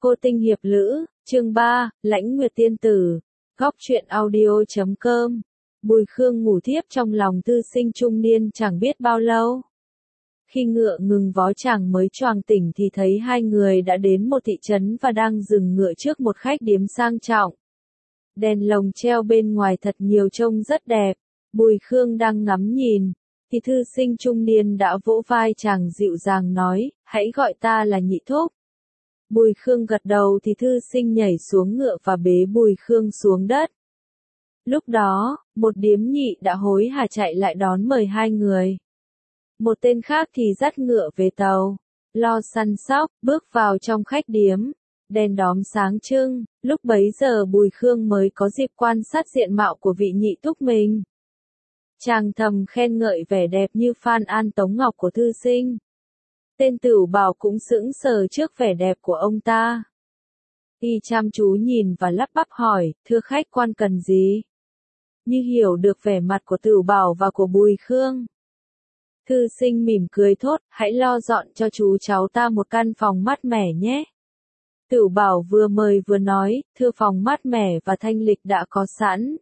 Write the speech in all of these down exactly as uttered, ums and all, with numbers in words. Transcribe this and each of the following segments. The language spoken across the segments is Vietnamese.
Cô tinh hiệp lữ, chương ba, Lãnh Nguyệt tiên tử. Góc truyện audio chấm com. Bùi Khương ngủ thiếp trong lòng thư sinh trung niên chẳng biết bao lâu. Khi ngựa ngừng vó chàng mới choàng tỉnh thì thấy hai người đã đến một thị trấn và đang dừng ngựa trước một khách điếm sang trọng. Đèn lồng treo bên ngoài thật nhiều trông rất đẹp. Bùi Khương đang ngắm nhìn, thì thư sinh trung niên đã vỗ vai chàng dịu dàng nói, hãy gọi ta là nhị thúc. Bùi Khương gật đầu thì thư sinh nhảy xuống ngựa và bế Bùi Khương xuống đất. Lúc đó, một điếm nhị đã hối hả chạy lại đón mời hai người. Một tên khác thì dắt ngựa về tàu, lo săn sóc, bước vào trong khách điếm. Đèn đóm sáng trưng, lúc bấy giờ Bùi Khương mới có dịp quan sát diện mạo của vị nhị thúc mình. Chàng thầm khen ngợi vẻ đẹp như Phan An Tống Ngọc của thư sinh. Tên Tửu Bảo cũng sững sờ trước vẻ đẹp của ông ta. Y chăm chú nhìn và lắp bắp hỏi, thưa khách quan cần gì? Như hiểu được vẻ mặt của Tửu Bảo và của Bùi Khương. Thư sinh mỉm cười thốt, hãy lo dọn cho chú cháu ta một căn phòng mát mẻ nhé. Tửu Bảo vừa mời vừa nói, thưa phòng mát mẻ và thanh lịch đã có sẵn.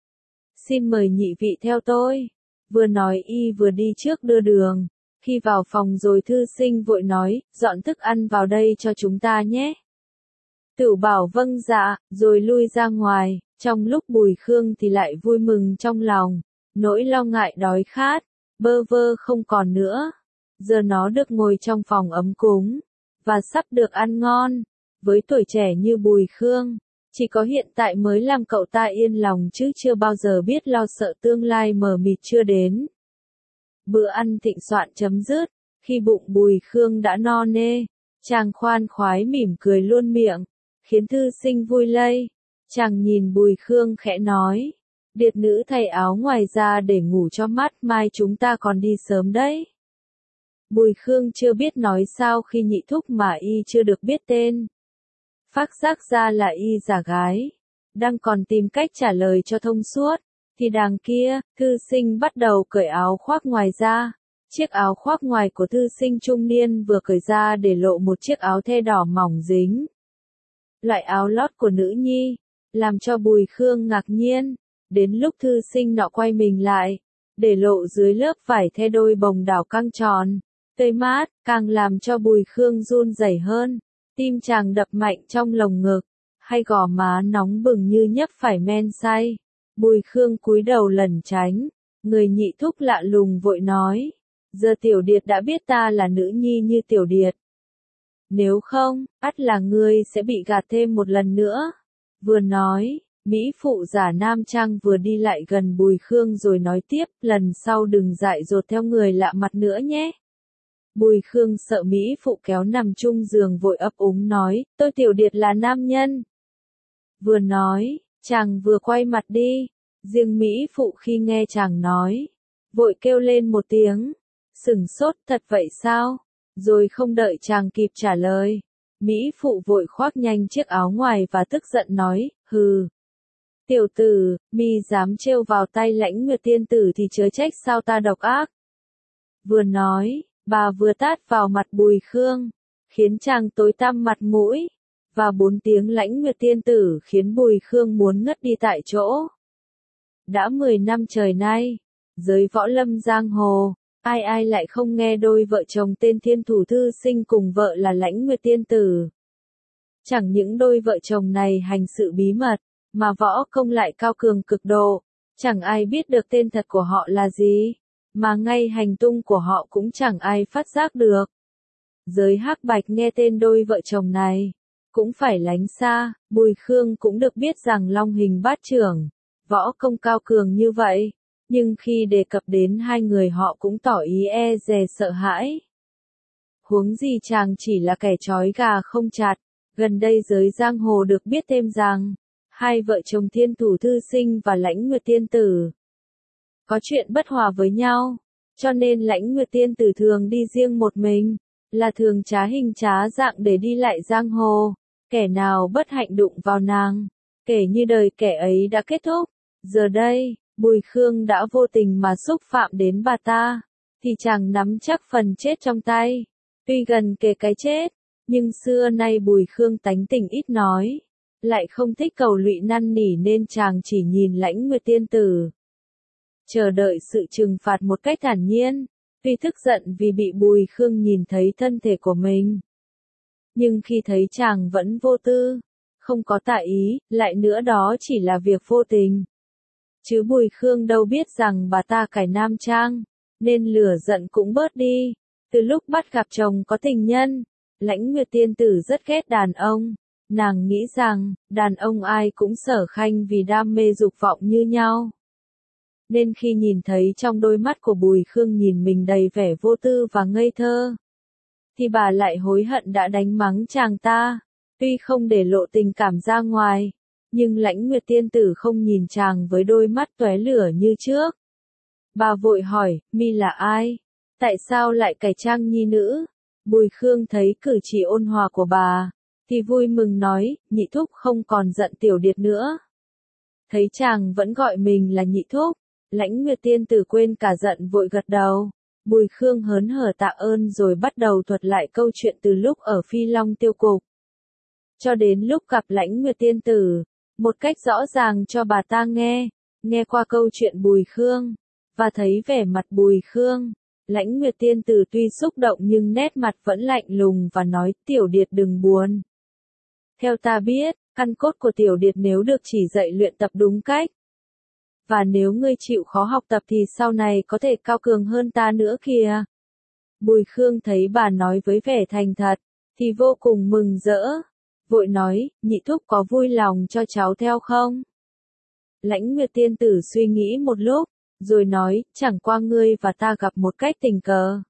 Xin mời nhị vị theo tôi. Vừa nói y vừa đi trước đưa đường. Khi vào phòng rồi thư sinh vội nói, dọn thức ăn vào đây cho chúng ta nhé. Tửu Bảo vâng dạ, rồi lui ra ngoài, trong lúc Bùi Khương thì lại vui mừng trong lòng, nỗi lo ngại đói khát, bơ vơ không còn nữa. Giờ nó được ngồi trong phòng ấm cúng, và sắp được ăn ngon. Với tuổi trẻ như Bùi Khương, chỉ có hiện tại mới làm cậu ta yên lòng chứ chưa bao giờ biết lo sợ tương lai mờ mịt chưa đến. Bữa ăn thịnh soạn chấm dứt, khi bụng Bùi Khương đã no nê, chàng khoan khoái mỉm cười luôn miệng, khiến thư sinh vui lây. Chàng nhìn Bùi Khương khẽ nói, điệt nữ thay áo ngoài ra để ngủ cho mát, mai chúng ta còn đi sớm đấy. Bùi Khương chưa biết nói sao khi nhị thúc mà y chưa được biết tên. Phác giác ra là y giả gái, đang còn tìm cách trả lời cho thông suốt. Thì đằng kia, thư sinh bắt đầu cởi áo khoác ngoài ra. Chiếc áo khoác ngoài của thư sinh trung niên vừa cởi ra để lộ một chiếc áo thêu đỏ mỏng dính. Loại áo lót của nữ nhi, làm cho Bùi Khương ngạc nhiên. Đến lúc thư sinh nọ quay mình lại, để lộ dưới lớp vải thêu đôi bồng đảo căng tròn, tươi mát, càng làm cho Bùi Khương run rẩy hơn. Tim chàng đập mạnh trong lồng ngực, hay gò má nóng bừng như nhấp phải men say. Bùi Khương cúi đầu lẩn tránh, người nhị thúc lạ lùng vội nói, giờ Tiểu Điệt đã biết ta là nữ nhi như Tiểu Điệt. Nếu không, ắt là ngươi sẽ bị gạt thêm một lần nữa. Vừa nói, mỹ phụ giả nam trang vừa đi lại gần Bùi Khương rồi nói tiếp, lần sau đừng dại dột theo người lạ mặt nữa nhé. Bùi Khương sợ mỹ phụ kéo nằm chung giường vội ấp úng nói, tôi Tiểu Điệt là nam nhân. Vừa nói, chàng vừa quay mặt đi, riêng mỹ phụ khi nghe chàng nói, vội kêu lên một tiếng, sửng sốt, thật vậy sao? Rồi không đợi chàng kịp trả lời, mỹ phụ vội khoác nhanh chiếc áo ngoài và tức giận nói, hừ. Tiểu tử, mi dám trêu vào tay Lãnh Nguyệt tiên tử thì chớ trách sao ta độc ác. Vừa nói, bà vừa tát vào mặt Bùi Khương, khiến chàng tối tăm mặt mũi. Và bốn tiếng Lãnh Nguyệt tiên tử khiến Bùi Khương muốn ngất đi tại chỗ. Đã mười năm trời nay, giới võ lâm giang hồ, ai ai lại không nghe đôi vợ chồng tên thiên thủ thư sinh cùng vợ là Lãnh Nguyệt tiên tử. Chẳng những đôi vợ chồng này hành sự bí mật, mà võ công lại cao cường cực độ, chẳng ai biết được tên thật của họ là gì, mà ngay hành tung của họ cũng chẳng ai phát giác được. Giới hắc bạch nghe tên đôi vợ chồng này, cũng phải lánh xa. Bùi Khương cũng được biết rằng Long Hình Bát Trưởng, võ công cao cường như vậy, nhưng khi đề cập đến hai người họ cũng tỏ ý e dè sợ hãi. Huống gì chàng chỉ là kẻ trói gà không chặt, gần đây giới giang hồ được biết thêm rằng, hai vợ chồng thiên thủ thư sinh và Lãnh Nguyệt tiên tử có chuyện bất hòa với nhau, cho nên Lãnh Nguyệt tiên tử thường đi riêng một mình, là thường trá hình trá dạng để đi lại giang hồ. Kẻ nào bất hạnh đụng vào nàng, kể như đời kẻ ấy đã kết thúc. Giờ đây, Bùi Khương đã vô tình mà xúc phạm đến bà ta, thì chàng nắm chắc phần chết trong tay. Tuy gần kề cái chết, Nhưng xưa nay Bùi Khương tánh tình ít nói, lại không thích cầu lụy năn nỉ nên chàng chỉ nhìn Lãnh Nguyệt tiên tử, chờ đợi sự trừng phạt một cách thản nhiên. Tuy tức giận vì bị Bùi Khương nhìn thấy thân thể của mình, nhưng khi thấy chàng vẫn vô tư, không có tại ý, lại nữa đó chỉ là việc vô tình. Chứ Bùi Khương đâu biết rằng bà ta cải nam trang, nên lửa giận cũng bớt đi. Từ lúc bắt gặp chồng có tình nhân, Lãnh Nguyệt tiên tử rất ghét đàn ông. Nàng nghĩ rằng, đàn ông ai cũng sở khanh vì đam mê dục vọng như nhau. Nên khi nhìn thấy trong đôi mắt của Bùi Khương nhìn mình đầy vẻ vô tư và ngây thơ, thì bà lại hối hận đã đánh mắng chàng ta. Tuy không để lộ tình cảm ra ngoài, nhưng Lãnh Nguyệt tiên tử không nhìn chàng với đôi mắt tóe lửa như trước. Bà vội hỏi, mi là ai? Tại sao lại cải trang nhi nữ? Bùi Khương thấy cử chỉ ôn hòa của bà, thì vui mừng nói, nhị thúc không còn giận tiểu điệt nữa. Thấy chàng vẫn gọi mình là nhị thúc, Lãnh Nguyệt tiên tử quên cả giận vội gật đầu. Bùi Khương hớn hở tạ ơn rồi bắt đầu thuật lại câu chuyện từ lúc ở Phi Long Tiêu Cục cho đến lúc gặp Lãnh Nguyệt tiên tử, một cách rõ ràng cho bà ta nghe. Nghe qua câu chuyện Bùi Khương, và thấy vẻ mặt Bùi Khương, Lãnh Nguyệt tiên tử tuy xúc động nhưng nét mặt vẫn lạnh lùng và nói, tiểu điệt đừng buồn. Theo ta biết, căn cốt của tiểu điệt nếu được chỉ dạy luyện tập đúng cách, và nếu ngươi chịu khó học tập thì sau này có thể cao cường hơn ta nữa kìa. Bùi Khương thấy bà nói với vẻ thành thật, thì vô cùng mừng rỡ. Vội nói, nhị thúc có vui lòng cho cháu theo không? Lãnh Nguyệt tiên tử suy nghĩ một lúc, rồi nói, chẳng qua ngươi và ta gặp một cách tình cờ.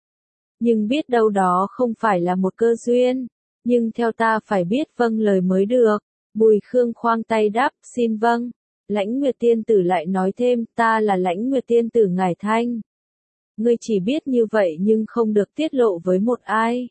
Nhưng biết đâu đó không phải là một cơ duyên, nhưng theo ta phải biết vâng lời mới được. Bùi Khương khoang tay đáp, xin vâng. Lãnh Nguyệt tiên tử lại nói thêm, ta là Lãnh Nguyệt tiên tử Ngải Thanh. Ngươi chỉ biết như vậy nhưng không được tiết lộ với một ai.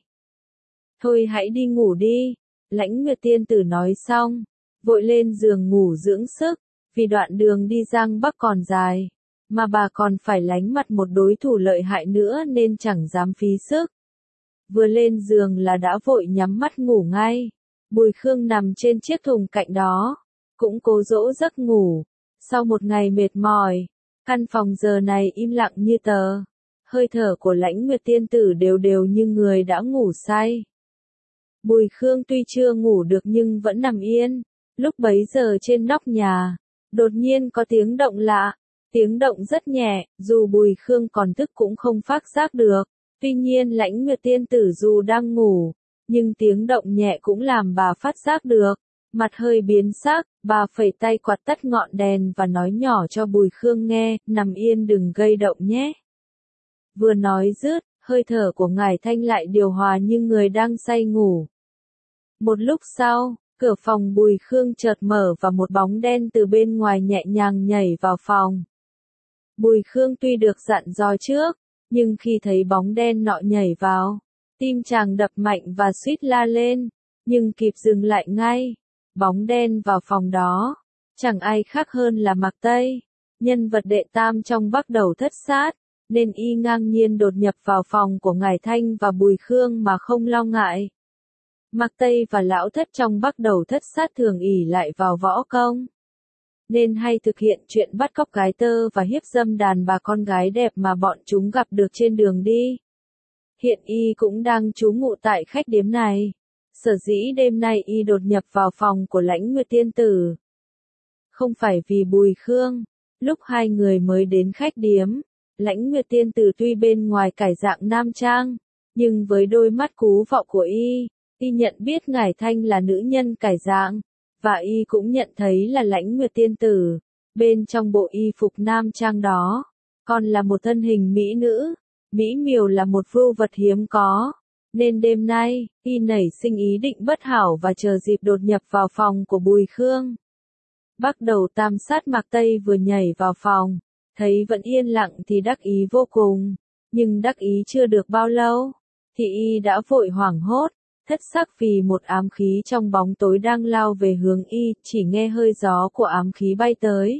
Thôi hãy đi ngủ đi. Lãnh Nguyệt tiên tử nói xong, vội lên giường ngủ dưỡng sức, vì đoạn đường đi Giang Bắc còn dài, mà bà còn phải lánh mặt một đối thủ lợi hại nữa nên chẳng dám phí sức. Vừa lên giường là đã vội nhắm mắt ngủ ngay. Bùi Khương nằm trên chiếc thùng cạnh đó, cũng cố dỗ giấc ngủ. Sau một ngày mệt mỏi, căn phòng giờ này im lặng như tờ. Hơi thở của Lãnh Nguyệt tiên tử đều đều như người đã ngủ say. Bùi Khương tuy chưa ngủ được nhưng vẫn nằm yên. Lúc bấy giờ trên nóc nhà, đột nhiên có tiếng động lạ. Tiếng động rất nhẹ, dù Bùi Khương còn thức cũng không phát giác được. Tuy nhiên Lãnh Nguyệt tiên tử dù đang ngủ, nhưng tiếng động nhẹ cũng làm bà phát giác được. Mặt hơi biến sắc, bà phẩy tay quạt tắt ngọn đèn và nói nhỏ cho Bùi Khương nghe, nằm yên đừng gây động nhé. Vừa nói dứt, hơi thở của Ngải Thanh lại điều hòa như người đang say ngủ. Một lúc sau, cửa phòng Bùi Khương chợt mở và một bóng đen từ bên ngoài nhẹ nhàng nhảy vào phòng. Bùi Khương tuy được dặn dò trước, nhưng khi thấy bóng đen nọ nhảy vào, tim chàng đập mạnh và suýt la lên, nhưng kịp dừng lại ngay. Bóng đen vào phòng đó, chẳng ai khác hơn là Mạc Tây, nhân vật đệ tam trong Bắc Đầu Thất Sát, nên y ngang nhiên đột nhập vào phòng của Ngải Thanh và Bùi Khương mà không lo ngại. Mạc Tây và Lão Thất trong Bắc Đầu Thất Sát thường ỷ lại vào võ công, nên hay thực hiện chuyện bắt cóc gái tơ và hiếp dâm đàn bà con gái đẹp mà bọn chúng gặp được trên đường đi. Hiện y cũng đang trú ngụ tại khách điếm này. Sở dĩ đêm nay y đột nhập vào phòng của Lãnh Nguyệt tiên tử, không phải vì Bùi Khương. Lúc hai người mới đến khách điếm, Lãnh Nguyệt tiên tử tuy bên ngoài cải dạng nam trang, nhưng với đôi mắt cú vọng của y, y nhận biết Ngải Thanh là nữ nhân cải dạng, và y cũng nhận thấy là Lãnh Nguyệt tiên tử, bên trong bộ y phục nam trang đó, còn là một thân hình mỹ nữ. Mỹ miều là một vưu vật hiếm có. Nên đêm nay, y nảy sinh ý định bất hảo và chờ dịp đột nhập vào phòng của Bùi Khương. Bắc Đầu Tam Sát Mạc Tây vừa nhảy vào phòng, thấy vẫn yên lặng thì đắc ý vô cùng. Nhưng đắc ý chưa được bao lâu, thì y đã vội hoảng hốt, thất sắc vì một ám khí trong bóng tối đang lao về hướng y, chỉ nghe hơi gió của ám khí bay tới.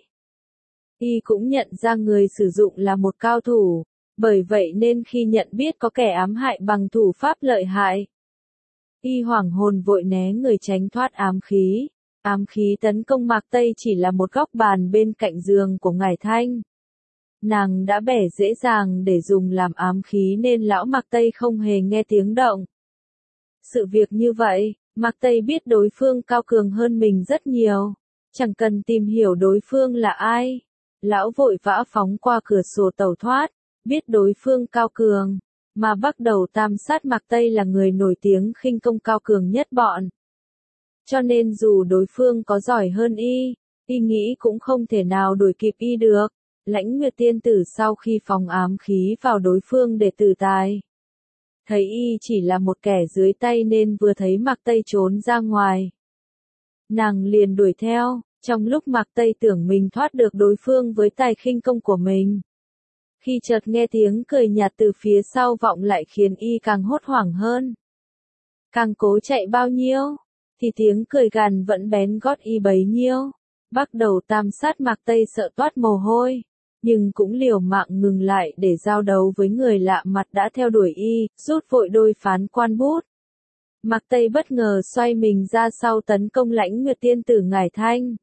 Y cũng nhận ra người sử dụng là một cao thủ. Bởi vậy nên khi nhận biết có kẻ ám hại bằng thủ pháp lợi hại, Y hoảng hồn vội né người tránh thoát ám khí. Ám khí tấn công Mạc Tây chỉ là một góc bàn bên cạnh giường của Ngải Thanh. Nàng đã bẻ dễ dàng để dùng làm ám khí nên lão Mạc Tây không hề nghe tiếng động. Sự việc như vậy, Mạc Tây biết đối phương cao cường hơn mình rất nhiều. Chẳng cần tìm hiểu đối phương là ai. Lão vội vã phóng qua cửa sổ tẩu thoát, biết đối phương cao cường. Mà bắt đầu tam sát Mạc Tây là người nổi tiếng khinh công cao cường nhất bọn. Cho nên dù đối phương có giỏi hơn y, y nghĩ cũng không thể nào đuổi kịp y được. Lãnh Nguyệt tiên tử sau khi phóng ám khí vào đối phương để tử tài. Thấy y chỉ là một kẻ dưới tay nên vừa thấy Mạc Tây trốn ra ngoài. Nàng liền đuổi theo, trong lúc Mạc Tây tưởng mình thoát được đối phương với tài khinh công của mình. Khi chợt nghe tiếng cười nhạt từ phía sau vọng lại khiến y càng hốt hoảng hơn. Càng cố chạy bao nhiêu, thì tiếng cười gằn vẫn bén gót y bấy nhiêu. Bắt đầu tam sát Mạc Tây sợ toát mồ hôi, nhưng cũng liều mạng ngừng lại để giao đấu với người lạ mặt đã theo đuổi y, rút vội đôi phán quan bút. Mạc Tây bất ngờ xoay mình ra sau tấn công Lãnh Nguyệt tiên tử Ngải Thanh.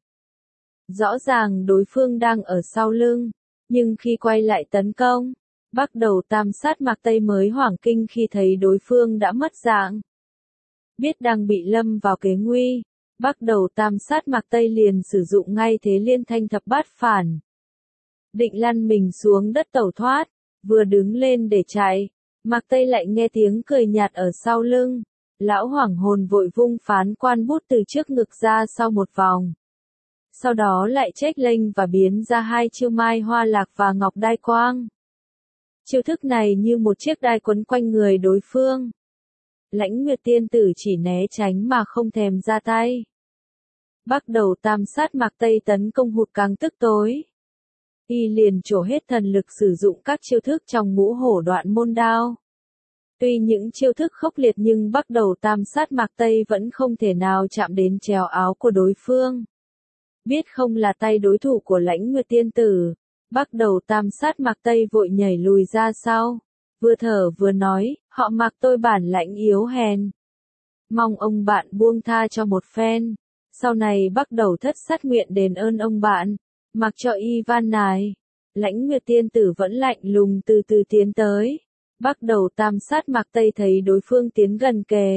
Rõ ràng đối phương đang ở sau lưng, nhưng khi quay lại tấn công, bắt đầu tam sát Mạc Tây mới hoảng kinh khi thấy đối phương đã mất dạng. Biết đang bị lâm vào kế nguy, bắt đầu tam sát Mạc Tây liền sử dụng ngay thế liên thanh thập bát phản. Định lăn mình xuống đất tẩu thoát, vừa đứng lên để chạy, Mạc Tây lại nghe tiếng cười nhạt ở sau lưng. Lão hoảng hồn vội vung phán quan bút từ trước ngực ra sau một vòng. Sau đó lại chếch lênh và biến ra hai chiêu mai hoa lạc và ngọc đai quang. Chiêu thức này như một chiếc đai quấn quanh người đối phương. Lãnh Nguyệt tiên tử chỉ né tránh mà không thèm ra tay. Bắt đầu tam sát Mạc Tây tấn công hụt càng tức tối. Y liền trổ hết thần lực sử dụng các chiêu thức trong ngũ hổ đoạn môn đao. Tuy những chiêu thức khốc liệt nhưng bắt đầu tam sát Mạc Tây vẫn không thể nào chạm đến trèo áo của đối phương. Biết không là tay đối thủ của Lãnh Nguyệt tiên tử, bắt đầu tam sát Mạc Tây vội nhảy lùi ra sau. Vừa thở vừa nói, họ Mạc tôi bản lãnh yếu hèn. Mong ông bạn buông tha cho một phen. Sau này bắt đầu thất sát nguyện đền ơn ông bạn. Mặc cho y van nài. Lãnh Nguyệt tiên tử vẫn lạnh lùng từ từ tiến tới. Bắt đầu tam sát Mạc Tây thấy đối phương tiến gần kề.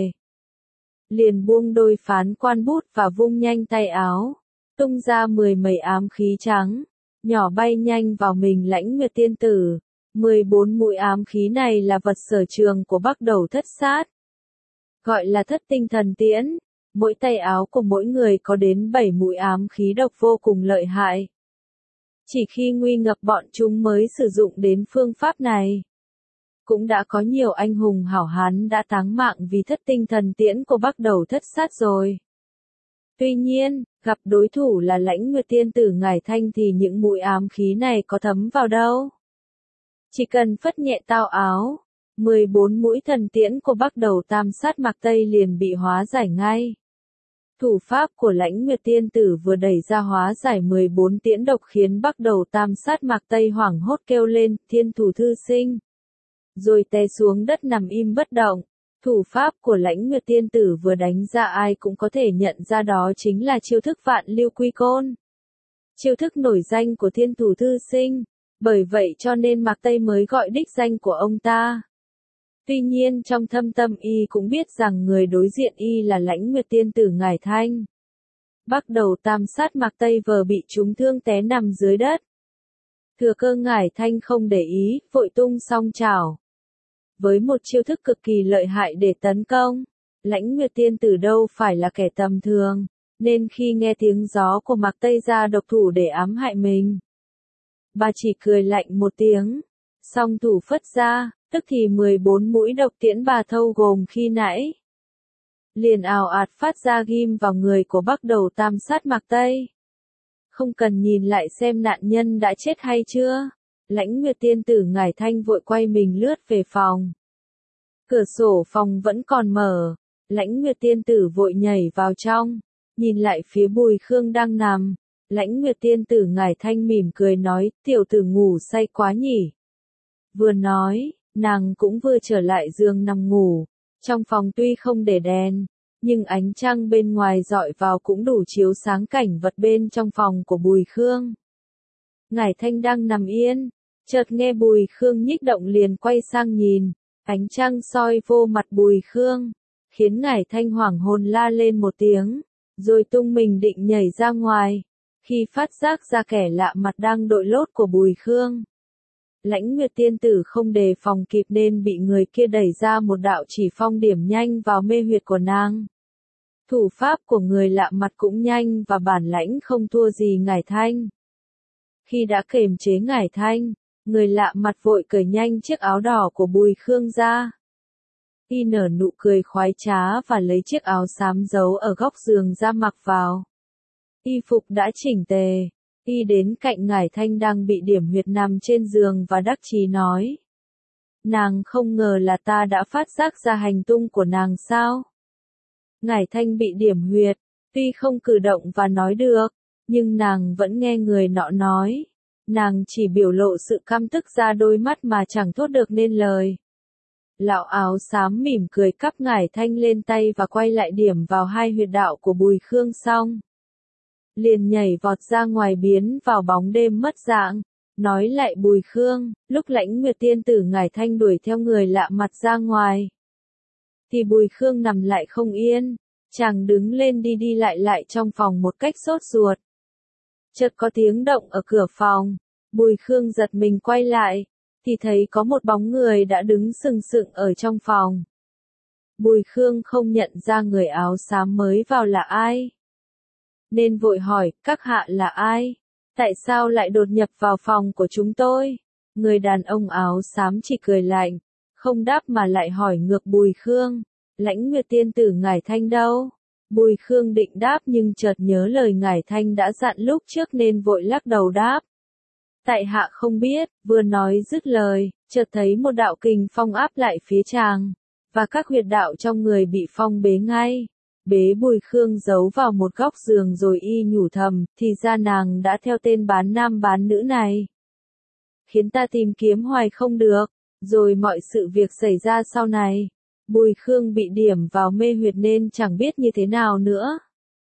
Liền buông đôi phán quan bút và vung nhanh tay áo. Tung ra mười mấy ám khí trắng. Nhỏ bay nhanh vào mình Lãnh Nguyệt tiên tử. mười bốn mũi ám khí này là vật sở trường của bắt đầu thất sát. Gọi là thất tinh thần tiễn. Mỗi tay áo của mỗi người có đến bảy mũi ám khí độc vô cùng lợi hại. Chỉ khi nguy ngập bọn chúng mới sử dụng đến phương pháp này. Cũng đã có nhiều anh hùng hảo hán đã táng mạng vì thất tinh thần tiễn của bắt đầu thất sát rồi. Tuy nhiên, gặp đối thủ là Lãnh Nguyệt tiên tử Ngải Thanh thì những mũi ám khí này có thấm vào đâu. Chỉ cần phất nhẹ tao áo, mười bốn mũi thần tiễn của bắt đầu tam sát Mạc Tây liền bị hóa giải ngay. Thủ pháp của Lãnh Nguyệt tiên tử vừa đẩy ra hóa giải mười bốn tiễn độc khiến bắt đầu tam sát Mạc Tây hoảng hốt kêu lên, thiên thủ thư sinh. Rồi té xuống đất nằm im bất động. Thủ pháp của Lãnh Nguyệt tiên tử vừa đánh ra ai cũng có thể nhận ra đó chính là chiêu thức vạn lưu quy côn. Chiêu thức nổi danh của thiên thủ thư sinh. Bởi vậy cho nên Mạc Tây mới gọi đích danh của ông ta. Tuy nhiên trong thâm tâm y cũng biết rằng người đối diện y là Lãnh Nguyệt tiên tử Ngải Thanh. Bắt đầu tam sát Mạc Tây vờ bị trúng thương té nằm dưới đất. Thừa cơ Ngải Thanh không để ý, vội tung song chảo. Với một chiêu thức cực kỳ lợi hại để tấn công, Lãnh Nguyệt tiên tử đâu phải là kẻ tầm thường, nên khi nghe tiếng gió của Mạc Tây ra độc thủ để ám hại mình, bà chỉ cười lạnh một tiếng, song thủ phất ra, tức thì mười bốn mũi độc tiễn bà thâu gồm khi nãy. Liền ào ạt phát ra ghim vào người của bắt đầu tam sát Mạc Tây. Không cần nhìn lại xem nạn nhân đã chết hay chưa. Lãnh Nguyệt tiên tử Ngải Thanh vội quay mình lướt về phòng. Cửa sổ phòng vẫn còn mở. Lãnh Nguyệt tiên tử vội nhảy vào trong. Nhìn lại phía Bùi Khương đang nằm. Lãnh Nguyệt tiên tử Ngải Thanh mỉm cười nói, tiểu tử ngủ say quá nhỉ. Vừa nói, nàng cũng vừa trở lại giường nằm ngủ. Trong phòng tuy không để đèn, nhưng ánh trăng bên ngoài dọi vào cũng đủ chiếu sáng cảnh vật bên trong phòng của Bùi Khương. Ngải Thanh đang nằm yên, chợt nghe Bùi Khương nhích động liền quay sang nhìn, ánh trăng soi vô mặt Bùi Khương, khiến Ngải Thanh hoảng hồn la lên một tiếng, rồi tung mình định nhảy ra ngoài, khi phát giác ra kẻ lạ mặt đang đội lốt của Bùi Khương. Lãnh Nguyệt tiên tử không đề phòng kịp nên bị người kia đẩy ra một đạo chỉ phong điểm nhanh vào mê huyệt của nàng. Thủ pháp của người lạ mặt cũng nhanh và bản lãnh không thua gì Ngải Thanh. Khi đã kềm chế Ngải Thanh, người lạ mặt vội cởi nhanh chiếc áo đỏ của Bùi Khương ra. Y nở nụ cười khoái trá và lấy chiếc áo xám giấu ở góc giường ra mặc vào. Y phục đã chỉnh tề. Y đến cạnh Ngải Thanh đang bị điểm huyệt nằm trên giường và đắc chí nói. Nàng không ngờ là ta đã phát giác ra hành tung của nàng sao? Ngải Thanh bị điểm huyệt, tuy không cử động và nói được, nhưng nàng vẫn nghe người nọ nói. Nàng chỉ biểu lộ sự căm tức ra đôi mắt mà chẳng thốt được nên lời. Lão áo xám mỉm cười cắp Ngải Thanh lên tay và quay lại điểm vào hai huyệt đạo của Bùi Khương xong. Liền nhảy vọt ra ngoài biến vào bóng đêm mất dạng, nói lại Bùi Khương, lúc Lãnh Nguyệt tiên tử Ngải Thanh đuổi theo người lạ mặt ra ngoài. Thì Bùi Khương nằm lại không yên, chàng đứng lên đi đi lại lại trong phòng một cách sốt ruột. Chợt có tiếng động ở cửa phòng, Bùi Khương giật mình quay lại, thì thấy có một bóng người đã đứng sừng sững ở trong phòng. Bùi Khương không nhận ra người áo xám mới vào là ai, nên vội hỏi, các hạ là ai? Tại sao lại đột nhập vào phòng của chúng tôi? Người đàn ông áo xám chỉ cười lạnh, không đáp mà lại hỏi ngược Bùi Khương, Lãnh Nguyệt tiên tử Ngải Thanh đâu? Bùi Khương định đáp nhưng chợt nhớ lời Ngải Thanh đã dặn lúc trước nên vội lắc đầu đáp. Tại hạ không biết, vừa nói dứt lời, chợt thấy một đạo kình phong áp lại phía chàng, và các huyệt đạo trong người bị phong bế ngay. Bế Bùi Khương giấu vào một góc giường rồi y nhủ thầm, thì ra nàng đã theo tên bán nam bán nữ này. Khiến ta tìm kiếm hoài không được, rồi mọi sự việc xảy ra sau này. Bùi Khương bị điểm vào mê huyệt nên chẳng biết như thế nào nữa.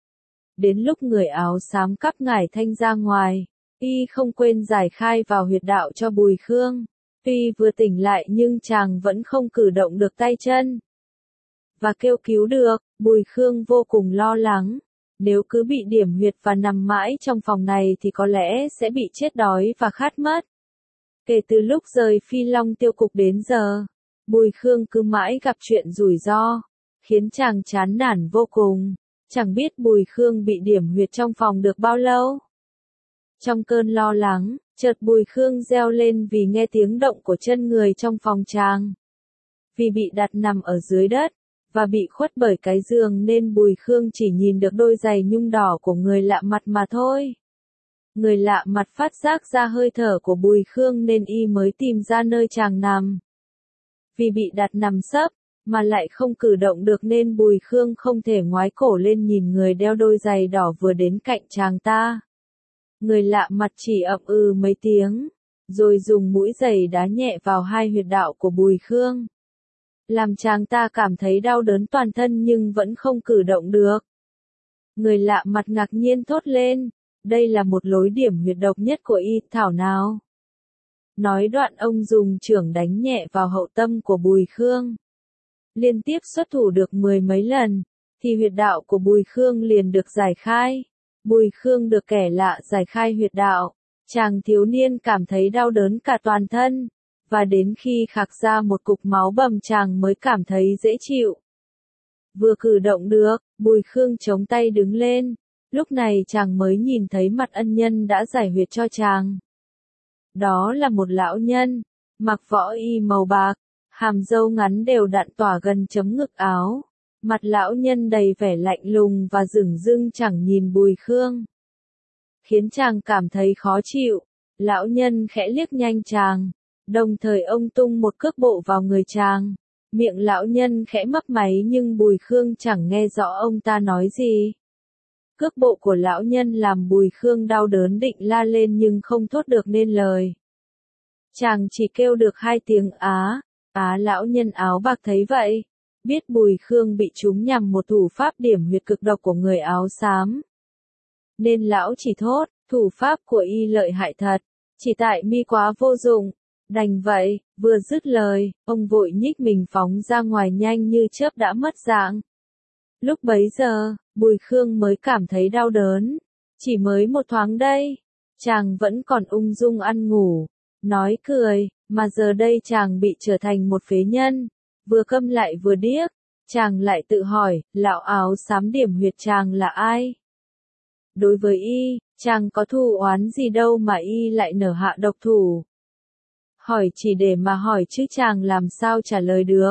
Đến lúc người áo xám cắp Ngải Thanh ra ngoài, y không quên giải khai vào huyệt đạo cho Bùi Khương. Tuy vừa tỉnh lại nhưng chàng vẫn không cử động được tay chân và kêu cứu được. Bùi Khương vô cùng lo lắng, nếu cứ bị điểm huyệt và nằm mãi trong phòng này thì có lẽ sẽ bị chết đói và khát mất. Kể từ lúc rời Phi Long Tiêu Cục đến giờ, Bùi Khương cứ mãi gặp chuyện rủi ro, khiến chàng chán nản vô cùng, chẳng biết Bùi Khương bị điểm huyệt trong phòng được bao lâu. Trong cơn lo lắng, chợt Bùi Khương reo lên vì nghe tiếng động của chân người trong phòng chàng. Vì bị đặt nằm ở dưới đất, và bị khuất bởi cái giường nên Bùi Khương chỉ nhìn được đôi giày nhung đỏ của người lạ mặt mà thôi. Người lạ mặt phát giác ra hơi thở của Bùi Khương nên y mới tìm ra nơi chàng nằm. Vì bị đặt nằm sấp, mà lại không cử động được nên Bùi Khương không thể ngoái cổ lên nhìn người đeo đôi giày đỏ vừa đến cạnh chàng ta. Người lạ mặt chỉ ậm ừ mấy tiếng, rồi dùng mũi giày đá nhẹ vào hai huyệt đạo của Bùi Khương. Làm chàng ta cảm thấy đau đớn toàn thân nhưng vẫn không cử động được. Người lạ mặt ngạc nhiên thốt lên, đây là một lối điểm huyệt độc nhất của y thảo nào. Nói đoạn ông dùng chưởng đánh nhẹ vào hậu tâm của Bùi Khương. Liên tiếp xuất thủ được mười mấy lần, thì huyệt đạo của Bùi Khương liền được giải khai. Bùi Khương được kẻ lạ giải khai huyệt đạo, chàng thiếu niên cảm thấy đau đớn cả toàn thân, và đến khi khạc ra một cục máu bầm chàng mới cảm thấy dễ chịu. Vừa cử động được, Bùi Khương chống tay đứng lên, lúc này chàng mới nhìn thấy mặt ân nhân đã giải huyệt cho chàng. Đó là một lão nhân, mặc võ y màu bạc, hàm râu ngắn đều đặn tỏa gần chấm ngực áo. Mặt lão nhân đầy vẻ lạnh lùng và dửng dưng chẳng nhìn Bùi Khương, khiến chàng cảm thấy khó chịu. Lão nhân khẽ liếc nhanh chàng, đồng thời ông tung một cước bộ vào người chàng. Miệng lão nhân khẽ mấp máy nhưng Bùi Khương chẳng nghe rõ ông ta nói gì. Cước bộ của lão nhân làm Bùi Khương đau đớn định la lên nhưng không thốt được nên lời. Chàng chỉ kêu được hai tiếng á, á lão nhân áo bạc thấy vậy, biết Bùi Khương bị trúng nhằm một thủ pháp điểm huyệt cực độc của người áo xám. Nên lão chỉ thốt, thủ pháp của y lợi hại thật, chỉ tại mi quá vô dụng. Đành vậy, vừa dứt lời, ông vội nhích mình phóng ra ngoài nhanh như chớp đã mất dạng. Lúc bấy giờ, Bùi Khương mới cảm thấy đau đớn. Chỉ mới một thoáng đây, chàng vẫn còn ung dung ăn ngủ, nói cười, mà giờ đây chàng bị trở thành một phế nhân, vừa câm lại vừa điếc. Chàng lại tự hỏi, lão áo xám điểm huyệt chàng là ai? Đối với y, chàng có thù oán gì đâu mà y lại nở hạ độc thủ. Hỏi chỉ để mà hỏi chứ chàng làm sao trả lời được.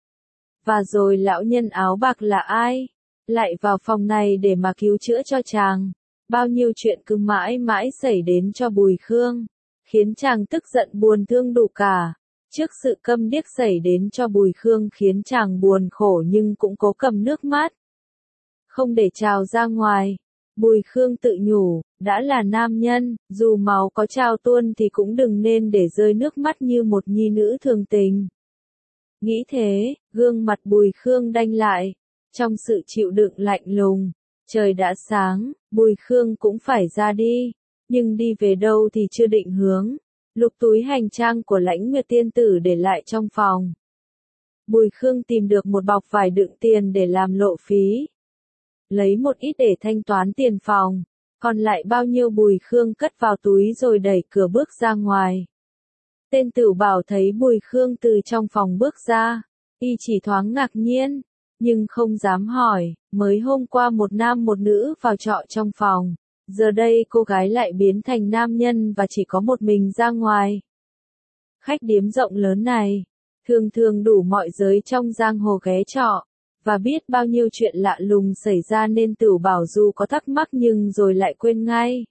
Và rồi lão nhân áo bạc là ai? Lại vào phòng này để mà cứu chữa cho chàng. Bao nhiêu chuyện cứ mãi mãi xảy đến cho Bùi Khương, khiến chàng tức giận buồn thương đủ cả. Trước sự câm điếc xảy đến cho Bùi Khương khiến chàng buồn khổ nhưng cũng cố cầm nước mắt. Không để trào ra ngoài, Bùi Khương tự nhủ, đã là nam nhân, dù máu có trào tuôn thì cũng đừng nên để rơi nước mắt như một nhi nữ thường tình. Nghĩ thế, gương mặt Bùi Khương đanh lại, trong sự chịu đựng lạnh lùng. Trời đã sáng, Bùi Khương cũng phải ra đi, nhưng đi về đâu thì chưa định hướng. Lục túi hành trang của Lãnh Nguyệt tiên tử để lại trong phòng. Bùi Khương tìm được một bọc vải đựng tiền để làm lộ phí. Lấy một ít để thanh toán tiền phòng, còn lại bao nhiêu Bùi Khương cất vào túi rồi đẩy cửa bước ra ngoài. Tên Tửu Bảo thấy Bùi Khương từ trong phòng bước ra, y chỉ thoáng ngạc nhiên, nhưng không dám hỏi, mới hôm qua một nam một nữ vào trọ trong phòng, giờ đây cô gái lại biến thành nam nhân và chỉ có một mình ra ngoài. Khách điếm rộng lớn này, thường thường đủ mọi giới trong giang hồ ghé trọ, và biết bao nhiêu chuyện lạ lùng xảy ra nên Tửu Bảo dù có thắc mắc nhưng rồi lại quên ngay.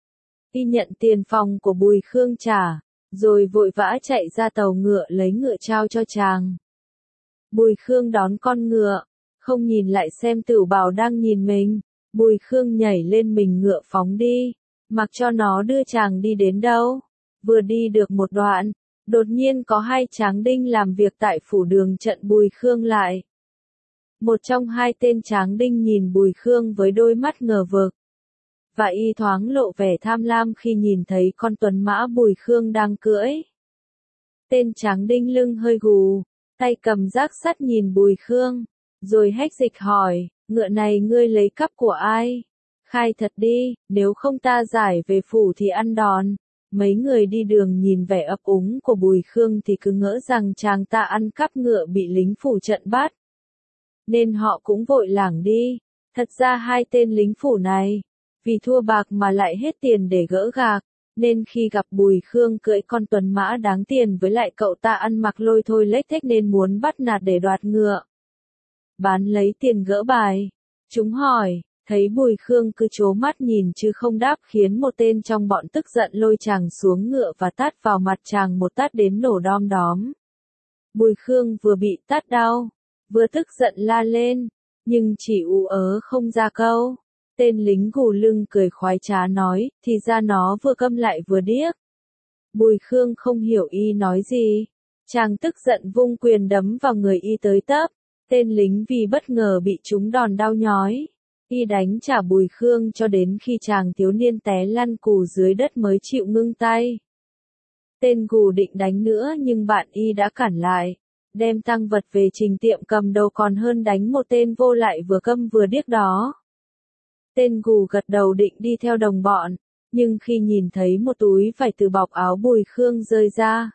Y nhận tiền phòng của Bùi Khương trả, rồi vội vã chạy ra tàu ngựa lấy ngựa trao cho chàng. Bùi Khương đón con ngựa, không nhìn lại xem Tửu Bảo đang nhìn mình, Bùi Khương nhảy lên mình ngựa phóng đi, mặc cho nó đưa chàng đi đến đâu. Vừa đi được một đoạn, đột nhiên có hai tráng đinh làm việc tại phủ đường chặn Bùi Khương lại. Một trong hai tên tráng đinh nhìn Bùi Khương với đôi mắt ngờ vực, và y thoáng lộ vẻ tham lam khi nhìn thấy con tuấn mã Bùi Khương đang cưỡi. Tên tráng đinh lưng hơi gù, tay cầm giác sắt nhìn Bùi Khương, rồi hách dịch hỏi, ngựa này ngươi lấy cắp của ai? Khai thật đi, nếu không ta giải về phủ thì ăn đòn. Mấy người đi đường nhìn vẻ ấp úng của Bùi Khương thì cứ ngỡ rằng chàng ta ăn cắp ngựa bị lính phủ trận bắt. Nên họ cũng vội lảng đi. Thật ra hai tên lính phủ này, vì thua bạc mà lại hết tiền để gỡ gạc, nên khi gặp Bùi Khương cưỡi con tuấn mã đáng tiền với lại cậu ta ăn mặc lôi thôi lếch thếch nên muốn bắt nạt để đoạt ngựa. Bán lấy tiền gỡ bài. Chúng hỏi, thấy Bùi Khương cứ trố mắt nhìn chứ không đáp khiến một tên trong bọn tức giận lôi chàng xuống ngựa và tát vào mặt chàng một tát đến nổ đom đóm. Bùi Khương vừa bị tát đau, vừa tức giận la lên, nhưng chỉ ú ớ không ra câu. Tên lính gù lưng cười khoái trá nói, thì ra nó vừa câm lại vừa điếc. Bùi Khương không hiểu y nói gì. Chàng tức giận vung quyền đấm vào người y tới tấp. Tên lính vì bất ngờ bị trúng đòn đau nhói. Y đánh trả Bùi Khương cho đến khi chàng thiếu niên té lăn cù dưới đất mới chịu ngưng tay. Tên gù định đánh nữa nhưng bạn y đã cản lại. Đem tang vật về trình tiệm cầm đầu còn hơn đánh một tên vô lại vừa câm vừa điếc đó. Tên gù gật đầu định đi theo đồng bọn, nhưng khi nhìn thấy một túi vải từ bọc áo Bùi Khương rơi ra,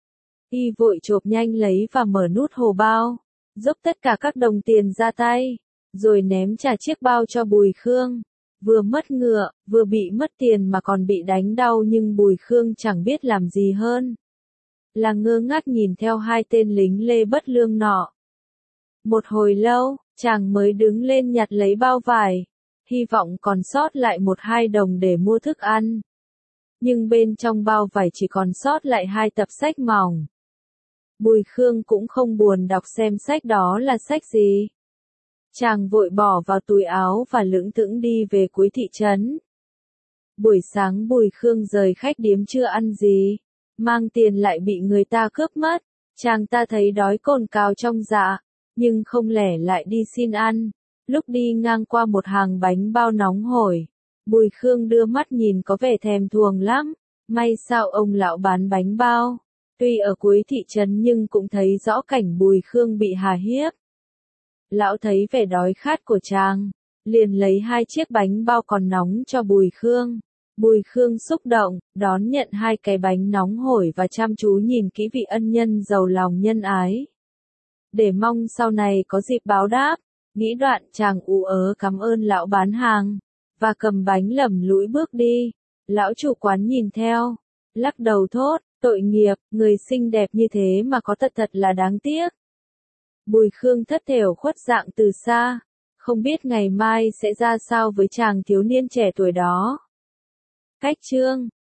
y vội chộp nhanh lấy và mở nút hồ bao, dốc tất cả các đồng tiền ra tay, rồi ném trả chiếc bao cho Bùi Khương. Vừa mất ngựa, vừa bị mất tiền mà còn bị đánh đau nhưng Bùi Khương chẳng biết làm gì hơn là ngơ ngác nhìn theo hai tên lính lê bất lương nọ. Một hồi lâu, chàng mới đứng lên nhặt lấy bao vải, hy vọng còn sót lại một hai đồng để mua thức ăn. Nhưng bên trong bao vải chỉ còn sót lại hai tập sách mỏng. Bùi Khương cũng không buồn đọc xem sách đó là sách gì. Chàng vội bỏ vào túi áo và lững thững đi về cuối thị trấn. Buổi sáng Bùi Khương rời khách điếm chưa ăn gì, mang tiền lại bị người ta cướp mất. Chàng ta thấy đói cồn cào trong dạ, nhưng không lẻ lại đi xin ăn. Lúc đi ngang qua một hàng bánh bao nóng hổi, Bùi Khương đưa mắt nhìn có vẻ thèm thuồng lắm. May sao ông lão bán bánh bao, tuy ở cuối thị trấn nhưng cũng thấy rõ cảnh Bùi Khương bị hà hiếp. Lão thấy vẻ đói khát của chàng, liền lấy hai chiếc bánh bao còn nóng cho Bùi Khương. Bùi Khương xúc động, đón nhận hai cái bánh nóng hổi và chăm chú nhìn kỹ vị ân nhân giàu lòng nhân ái. Để mong sau này có dịp báo đáp, nghĩ đoạn chàng ú ớ cảm ơn lão bán hàng, và cầm bánh lầm lũi bước đi. Lão chủ quán nhìn theo, lắc đầu thốt, tội nghiệp, người xinh đẹp như thế mà có tật thật là đáng tiếc. Bùi Khương thất thểu khuất dạng từ xa, không biết ngày mai sẽ ra sao với chàng thiếu niên trẻ tuổi đó. Cách chương